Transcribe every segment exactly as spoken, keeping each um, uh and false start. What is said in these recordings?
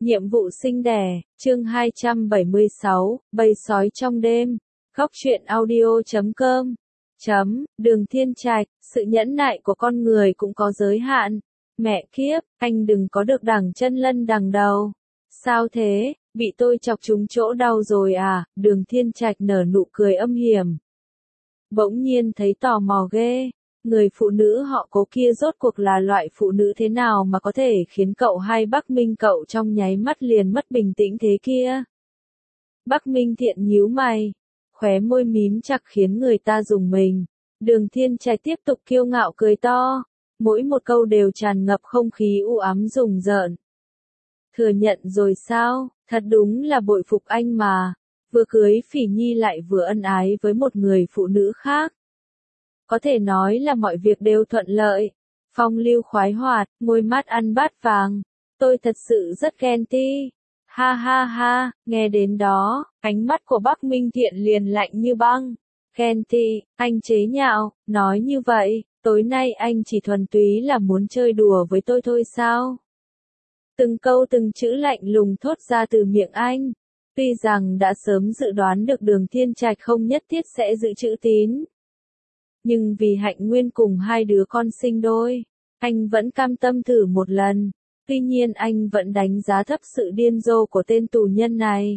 Nhiệm vụ sinh đẻ, chương hai trăm bảy mươi sáu, bầy sói trong đêm. Góc truyện audio chấm com. Chấm, Đường Thiên Trạch, sự nhẫn nại của con người cũng có giới hạn. Mẹ kiếp, anh đừng có được đằng chân lân đằng đầu. Sao thế, bị tôi chọc trúng chỗ đau rồi à? Đường Thiên Trạch nở nụ cười âm hiểm. Bỗng nhiên thấy tò mò ghê. Người phụ nữ họ Cố kia rốt cuộc là loại phụ nữ thế nào mà có thể khiến cậu hai Bắc Minh cậu trong nháy mắt liền mất bình tĩnh thế kia? Bắc Minh Thiện nhíu mày, khóe môi mím chặt khiến người ta rùng mình. Đường Thiên Trạch tiếp tục kiêu ngạo cười to, mỗi một câu đều tràn ngập không khí u ám rùng rợn. Thừa nhận rồi sao, thật đúng là bội phục anh mà, vừa cưới Phỉ Nhi lại vừa ân ái với một người phụ nữ khác. Có thể nói là mọi việc đều thuận lợi, phong lưu khoái hoạt, môi mát ăn bát vàng. Tôi thật sự rất ghen tị. Ha ha ha, nghe đến đó, ánh mắt của Bắc Minh Thiện liền lạnh như băng. Ghen tị, anh chế nhạo, nói như vậy, tối nay anh chỉ thuần túy là muốn chơi đùa với tôi thôi sao? Từng câu từng chữ lạnh lùng thốt ra từ miệng anh. Tuy rằng đã sớm dự đoán được Đường Thiên Trạch không nhất thiết sẽ giữ chữ tín. Nhưng vì Hạnh Nguyên cùng hai đứa con sinh đôi, anh vẫn cam tâm thử một lần. Tuy nhiên anh vẫn đánh giá thấp sự điên rồ của tên tù nhân này.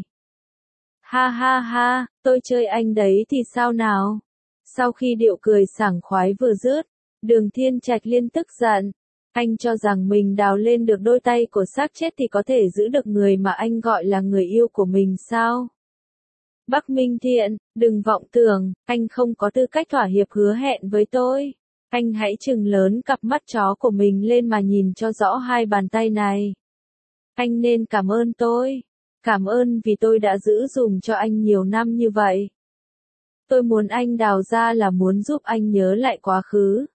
Ha ha ha, tôi chơi anh đấy thì sao nào? Sau khi điệu cười sảng khoái vừa dứt, Đường Thiên Trạch liên tức giận. Anh cho rằng mình đào lên được đôi tay của xác chết thì có thể giữ được người mà anh gọi là người yêu của mình sao? Bắc Minh Thiện, đừng vọng tưởng, anh không có tư cách thỏa hiệp hứa hẹn với tôi. Anh hãy trừng lớn cặp mắt chó của mình lên mà nhìn cho rõ hai bàn tay này. Anh nên cảm ơn tôi. Cảm ơn vì tôi đã giữ dùm cho anh nhiều năm như vậy. Tôi muốn anh đào ra là muốn giúp anh nhớ lại quá khứ.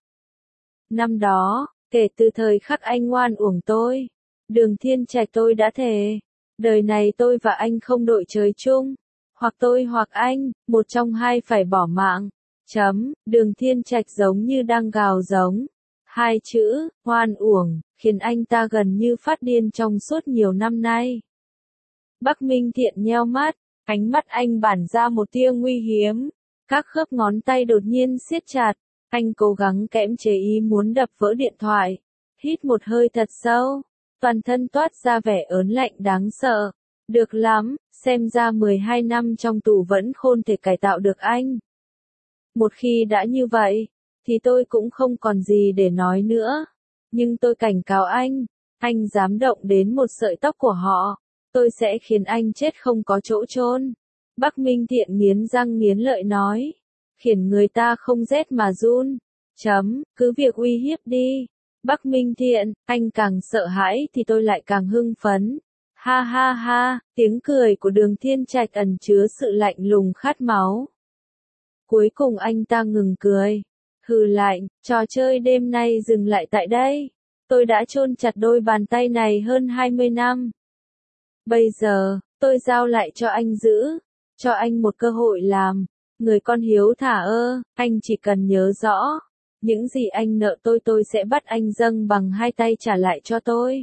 Năm đó, kể từ thời khắc anh ngoan uổng tôi, Đường Thiên Trạch tôi đã thề, đời này tôi và anh không đội trời chung. Hoặc tôi hoặc anh, một trong hai phải bỏ mạng. Chấm, Đường Thiên Trạch giống như đang gào giống. Hai chữ, ngoan uổng, khiến anh ta gần như phát điên trong suốt nhiều năm nay. Bắc Minh Thiện nheo mắt, ánh mắt anh bản ra một tia nguy hiểm. Các khớp ngón tay đột nhiên siết chặt, anh cố gắng kẽm chế ý muốn đập vỡ điện thoại. Hít một hơi thật sâu, toàn thân toát ra vẻ ớn lạnh đáng sợ. Được lắm, xem ra mười hai năm trong tù vẫn khôn thể cải tạo được anh. Một khi đã như vậy, thì tôi cũng không còn gì để nói nữa. Nhưng tôi cảnh cáo anh, anh dám động đến một sợi tóc của họ, tôi sẽ khiến anh chết không có chỗ chôn. Bắc Minh Thiện nghiến răng nghiến lợi nói, khiến người ta không rét mà run. Chấm, cứ việc uy hiếp đi. Bắc Minh Thiện, anh càng sợ hãi thì tôi lại càng hưng phấn. Ha ha ha, tiếng cười của Đường Thiên Trạch ẩn chứa sự lạnh lùng khát máu. Cuối cùng anh ta ngừng cười. Hừ lạnh, trò chơi đêm nay dừng lại tại đây. Tôi đã chôn chặt đôi bàn tay này hơn hai mươi năm. Bây giờ, tôi giao lại cho anh giữ. Cho anh một cơ hội làm. Người con hiếu thả ơ, anh chỉ cần nhớ rõ. Những gì anh nợ tôi tôi sẽ bắt anh dâng bằng hai tay trả lại cho tôi.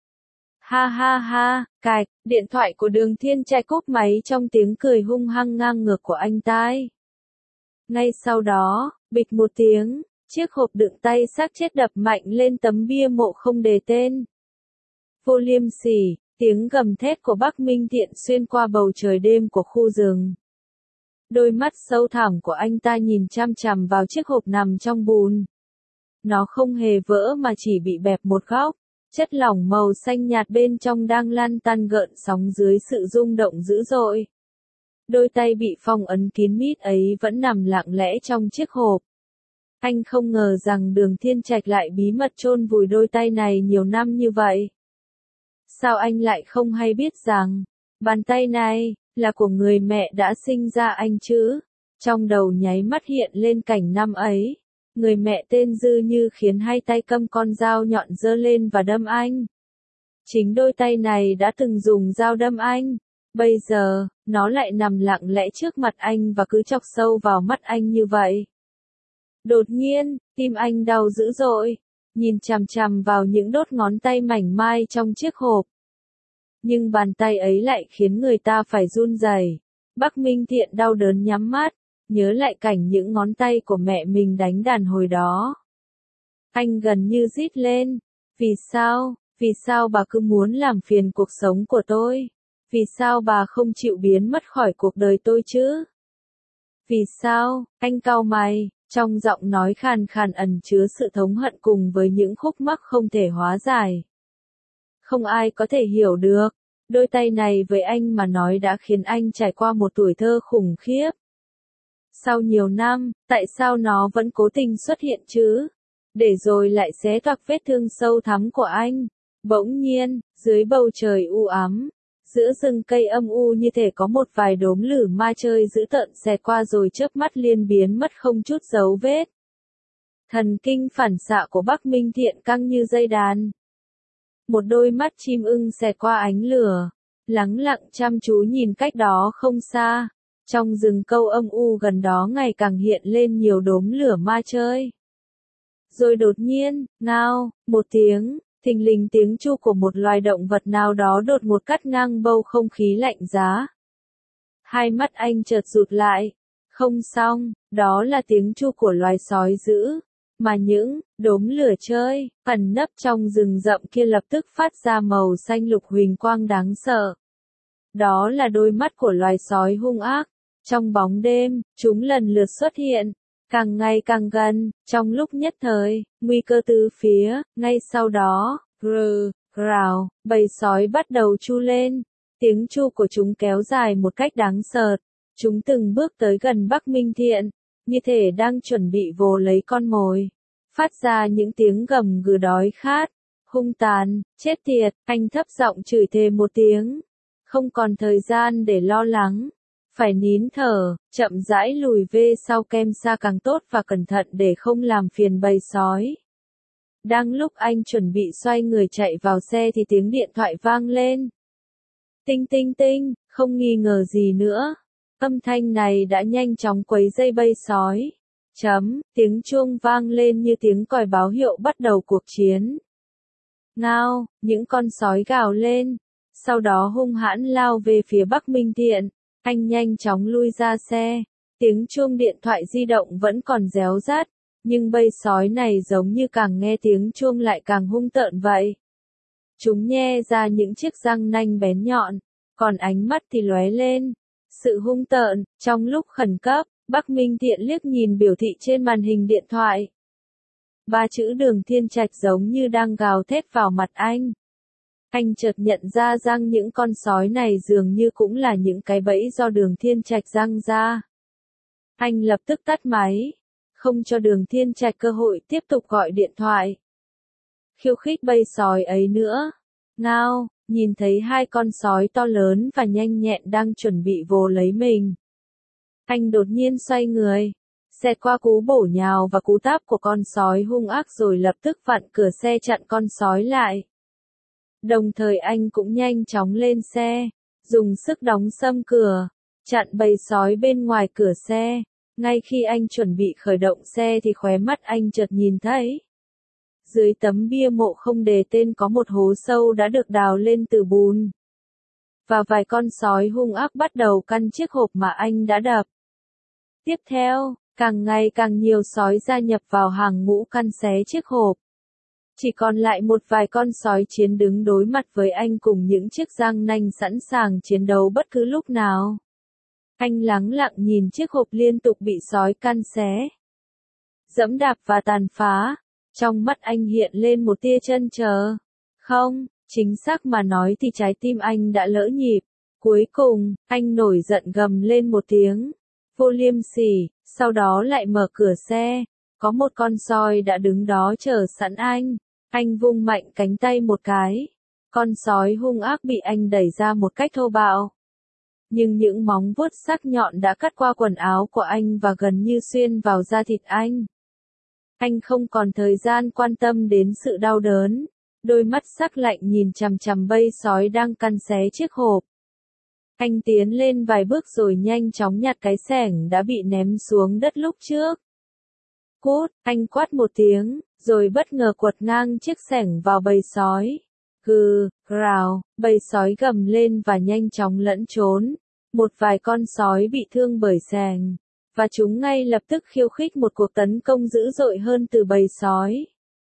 Ha ha ha, cạch, điện thoại của Đường Thiên Trạch cúp máy trong tiếng cười hung hăng ngang ngược của anh tai. Ngay sau đó, bịch một tiếng, chiếc hộp đựng tay xác chết đập mạnh lên tấm bia mộ không đề tên. Vô liêm sỉ, tiếng gầm thét của Bắc Minh Thiện xuyên qua bầu trời đêm của khu rừng. Đôi mắt sâu thẳm của anh ta nhìn chăm chằm vào chiếc hộp nằm trong bùn. Nó không hề vỡ mà chỉ bị bẹp một góc. Chất lỏng màu xanh nhạt bên trong đang lăn tăn gợn sóng dưới sự rung động dữ dội. Đôi tay bị phong ấn kín mít ấy vẫn nằm lặng lẽ trong chiếc hộp. Anh không ngờ rằng Đường Thiên Trạch lại bí mật chôn vùi đôi tay này nhiều năm như vậy. Sao anh lại không hay biết rằng, bàn tay này, là của người mẹ đã sinh ra anh chứ? Trong đầu nháy mắt hiện lên cảnh năm ấy. Người mẹ tên Dư Như khiến hai tay cầm con dao nhọn giơ lên và đâm anh. Chính đôi tay này đã từng dùng dao đâm anh. Bây giờ, nó lại nằm lặng lẽ trước mặt anh và cứ chọc sâu vào mắt anh như vậy. Đột nhiên, tim anh đau dữ dội, nhìn chằm chằm vào những đốt ngón tay mảnh mai trong chiếc hộp. nhưng bàn tay ấy lại khiến người ta phải run rẩy. Bắc Minh Thiện đau đớn nhắm mắt, nhớ lại cảnh những ngón tay của mẹ mình đánh đàn hồi đó. Anh gần như rít lên, vì sao, vì sao bà cứ muốn làm phiền cuộc sống của tôi? Vì sao bà không chịu biến mất khỏi cuộc đời tôi chứ? Vì sao, anh cau mày, trong giọng nói khàn khàn ẩn chứa sự thống hận cùng với những khúc mắc không thể hóa giải. Không ai có thể hiểu được, đôi tay này với anh mà nói đã khiến anh trải qua một tuổi thơ khủng khiếp. Sau nhiều năm, tại sao nó vẫn cố tình xuất hiện chứ? Để rồi lại xé toạc vết thương sâu thắm của anh. Bỗng nhiên, dưới bầu trời u ám, giữa rừng cây âm u như thể có một vài đốm lửa ma chơi dữ tợn xẹt qua rồi chớp mắt liên biến mất không chút dấu vết. Thần kinh phản xạ của Bắc Minh Thiện căng như dây đàn. Một đôi mắt chim ưng xẹt qua ánh lửa, lắng lặng chăm chú nhìn cách đó không xa. Trong rừng câu âm u gần đó ngày càng hiện lên nhiều đốm lửa ma chơi. Rồi đột nhiên, ngao, một tiếng, thình lình tiếng chu của một loài động vật nào đó đột ngột cắt ngang bầu không khí lạnh giá. Hai mắt anh chợt rụt lại. Không xong, đó là tiếng chu của loài sói dữ. Mà những đốm lửa chơi, ẩn nấp trong rừng rậm kia lập tức phát ra màu xanh lục huỳnh quang đáng sợ. Đó là đôi mắt của loài sói hung ác. Trong bóng đêm, chúng lần lượt xuất hiện, càng ngày càng gần, trong lúc nhất thời, nguy cơ tứ phía, ngay sau đó, rừ, rào, bầy sói bắt đầu chu lên. Tiếng chu của chúng kéo dài một cách đáng sợ. Chúng từng bước tới gần Bắc Minh Thiện, như thể đang chuẩn bị vồ lấy con mồi. Phát ra những tiếng gầm gừ đói khát, hung tàn, chết tiệt, anh thấp giọng chửi thề một tiếng. Không còn thời gian để lo lắng. Phải nín thở, chậm rãi lùi về sau kem xa càng tốt và cẩn thận để không làm phiền bầy sói. Đang lúc anh chuẩn bị xoay người chạy vào xe thì tiếng điện thoại vang lên. Tinh tinh tinh, không nghi ngờ gì nữa. Âm thanh này đã nhanh chóng quấy dây bầy sói. Chấm, tiếng chuông vang lên như tiếng còi báo hiệu bắt đầu cuộc chiến. Ngao, những con sói gào lên. Sau đó hung hãn lao về phía Bắc Minh Thiện. Anh nhanh chóng lui ra xe. Tiếng chuông điện thoại di động vẫn còn réo rắt. Nhưng bầy sói này giống như càng nghe tiếng chuông lại càng hung tợn vậy. Chúng nhe ra những chiếc răng nanh bén nhọn. Còn ánh mắt thì lóe lên. Sự hung tợn, trong lúc khẩn cấp, Bắc Minh Thiện liếc nhìn biểu thị trên màn hình điện thoại. Ba chữ Đường Thiên Trạch giống như đang gào thét vào mặt anh. Anh chợt nhận ra rằng những con sói này dường như cũng là những cái bẫy do Đường Thiên Trạch giăng ra. Anh lập tức tắt máy, không cho Đường Thiên Trạch cơ hội tiếp tục gọi điện thoại. Khiêu khích bầy sói ấy nữa. Ngao, nhìn thấy hai con sói to lớn và nhanh nhẹn đang chuẩn bị vồ lấy mình. Anh đột nhiên xoay người, xẹt qua cú bổ nhào và cú táp của con sói hung ác rồi lập tức vặn cửa xe chặn con sói lại. Đồng thời anh cũng nhanh chóng lên xe, dùng sức đóng sầm cửa, chặn bầy sói bên ngoài cửa xe. Ngay khi anh chuẩn bị khởi động xe thì khóe mắt anh chợt nhìn thấy. Dưới tấm bia mộ không đề tên có một hố sâu đã được đào lên từ bùn. Và vài con sói hung ác bắt đầu căn chiếc hộp mà anh đã đập. Tiếp theo, càng ngày càng nhiều sói gia nhập vào hàng ngũ căn xé chiếc hộp. Chỉ còn lại một vài con sói chiến đứng đối mặt với anh cùng những chiếc răng nanh sẵn sàng chiến đấu bất cứ lúc nào. Anh lắng lặng nhìn chiếc hộp liên tục bị sói căn xé, dẫm đạp và tàn phá. Trong mắt anh hiện lên một tia chần chờ. Không, chính xác mà nói thì trái tim anh đã lỡ nhịp. Cuối cùng, anh nổi giận gầm lên một tiếng. Vô liêm sỉ, sau đó lại mở cửa xe. Có một con sói đã đứng đó chờ sẵn anh. Anh vung mạnh cánh tay một cái. Con sói hung ác bị anh đẩy ra một cách thô bạo. Nhưng những móng vuốt sắc nhọn đã cắt qua quần áo của anh và gần như xuyên vào da thịt anh. Anh không còn thời gian quan tâm đến sự đau đớn. Đôi mắt sắc lạnh nhìn chằm chằm bầy sói đang căn xé chiếc hộp. Anh tiến lên vài bước rồi nhanh chóng nhặt cái xẻng đã bị ném xuống đất lúc trước. Cút, anh quát một tiếng, rồi bất ngờ quật ngang chiếc xẻng vào bầy sói. Gừ, rào, bầy sói gầm lên và nhanh chóng lẫn trốn. Một vài con sói bị thương bởi sẻng, và chúng ngay lập tức khiêu khích một cuộc tấn công dữ dội hơn từ bầy sói.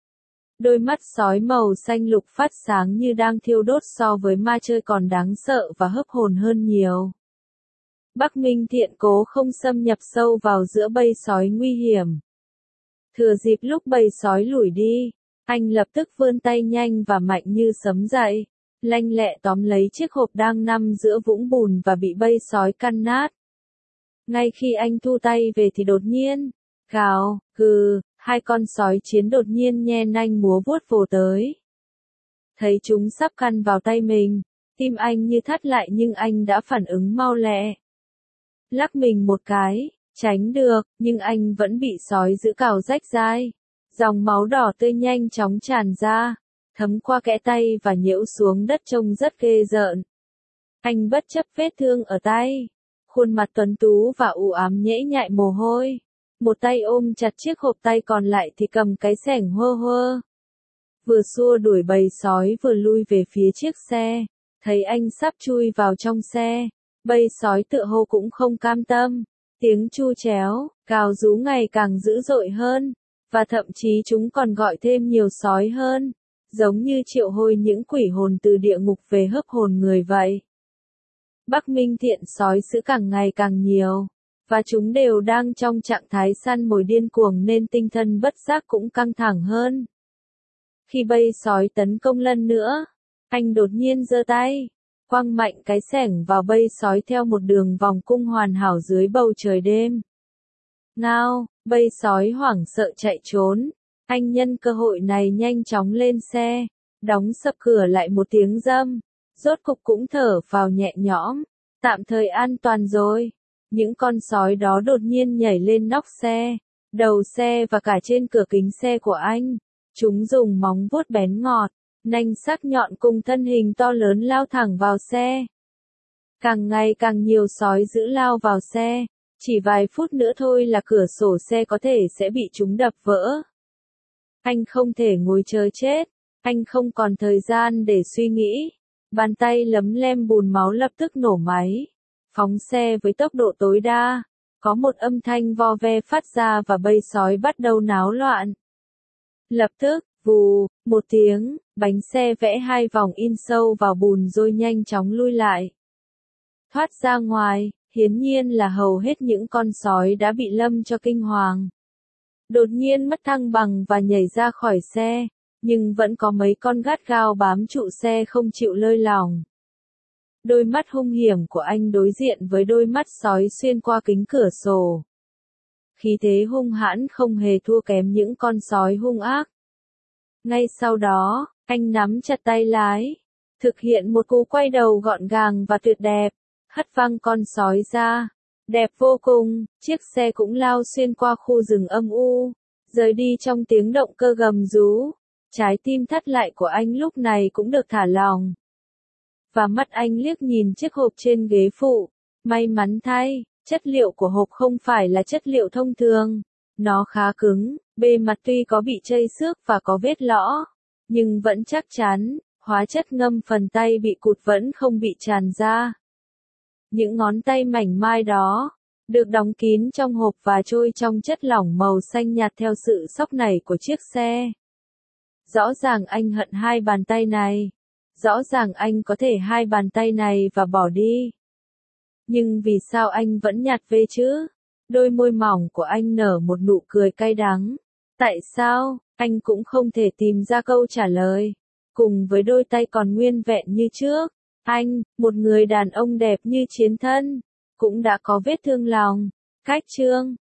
Đôi mắt sói màu xanh lục phát sáng như đang thiêu đốt so với ma chơi còn đáng sợ và hớp hồn hơn nhiều. Bắc Minh Thiện cố không xâm nhập sâu vào giữa bầy sói nguy hiểm. Thừa dịp lúc bầy sói lủi đi, anh lập tức vươn tay nhanh và mạnh như sấm dậy, lanh lẹ tóm lấy chiếc hộp đang nằm giữa vũng bùn và bị bầy sói căn nát. Ngay khi anh thu tay về thì đột nhiên, gào, gừ, hai con sói chiến đột nhiên nhe nanh múa vuốt vồ tới. Thấy chúng sắp căn vào tay mình, tim anh như thắt lại nhưng anh đã phản ứng mau lẹ. Lắc mình một cái, tránh được, nhưng anh vẫn bị sói giữ cào rách dai. Dòng máu đỏ tươi nhanh chóng tràn ra, thấm qua kẽ tay và nhiễu xuống đất trông rất ghê rợn. Anh bất chấp vết thương ở tay, khuôn mặt tuấn tú và u ám nhễ nhại mồ hôi. Một tay ôm chặt chiếc hộp, tay còn lại thì cầm cái xẻng hơ hơ. Vừa xua đuổi bầy sói vừa lui về phía chiếc xe, thấy anh sắp chui vào trong xe, bầy sói tựa hồ cũng không cam tâm. Tiếng chu chéo, cào rú ngày càng dữ dội hơn, và thậm chí chúng còn gọi thêm nhiều sói hơn, giống như triệu hồi những quỷ hồn từ địa ngục về hớp hồn người vậy. Bắc Minh Thiện sói dữ càng ngày càng nhiều, và chúng đều đang trong trạng thái săn mồi điên cuồng nên tinh thần bất giác cũng căng thẳng hơn. Khi bầy sói tấn công lần nữa, anh đột nhiên giơ tay, quăng mạnh cái xẻng vào bầy sói theo một đường vòng cung hoàn hảo dưới bầu trời đêm. Ngao, bầy sói hoảng sợ chạy trốn, anh nhân cơ hội này nhanh chóng lên xe, đóng sập cửa lại một tiếng râm, rốt cục cũng thở phào nhẹ nhõm, tạm thời an toàn rồi. Những con sói đó đột nhiên nhảy lên nóc xe, đầu xe và cả trên cửa kính xe của anh. Chúng dùng móng vuốt bén ngọt, nanh sắc nhọn cùng thân hình to lớn lao thẳng vào xe. Càng ngày càng nhiều sói dữ lao vào xe, chỉ vài phút nữa thôi là cửa sổ xe có thể sẽ bị chúng đập vỡ. Anh không thể ngồi chờ chết, anh không còn thời gian để suy nghĩ. Bàn tay lấm lem bùn máu lập tức nổ máy, phóng xe với tốc độ tối đa. Có một âm thanh vo ve phát ra và bầy sói bắt đầu náo loạn. Lập tức, vù, một tiếng, bánh xe vẽ hai vòng in sâu vào bùn rồi nhanh chóng lui lại. Thoát ra ngoài, hiển nhiên là hầu hết những con sói đã bị lâm cho kinh hoàng. Đột nhiên mất thăng bằng và nhảy ra khỏi xe, nhưng vẫn có mấy con gắt gao bám trụ xe không chịu lơi lỏng. Đôi mắt hung hiểm của anh đối diện với đôi mắt sói xuyên qua kính cửa sổ. Khí thế hung hãn không hề thua kém những con sói hung ác. Ngay sau đó, anh nắm chặt tay lái, thực hiện một cú quay đầu gọn gàng và tuyệt đẹp, hất văng con sói ra. Đẹp vô cùng, chiếc xe cũng lao xuyên qua khu rừng âm u, rời đi trong tiếng động cơ gầm rú. Trái tim thắt lại của anh lúc này cũng được thả lỏng. Và mắt anh liếc nhìn chiếc hộp trên ghế phụ. May mắn thay, chất liệu của hộp không phải là chất liệu thông thường. Nó khá cứng, bề mặt tuy có bị chây xước và có vết lõ, nhưng vẫn chắc chắn, hóa chất ngâm phần tay bị cụt vẫn không bị tràn ra. Những ngón tay mảnh mai đó, được đóng kín trong hộp và trôi trong chất lỏng màu xanh nhạt theo sự xóc nảy của chiếc xe. Rõ ràng anh hận hai bàn tay này. Rõ ràng anh có thể hai bàn tay này và bỏ đi. Nhưng vì sao anh vẫn nhạt về chứ? Đôi môi mỏng của anh nở một nụ cười cay đắng. Tại sao? Anh cũng không thể tìm ra câu trả lời. Cùng với đôi tay còn nguyên vẹn như trước, anh, một người đàn ông đẹp như chiến thân, cũng đã có vết thương lòng. Cách chương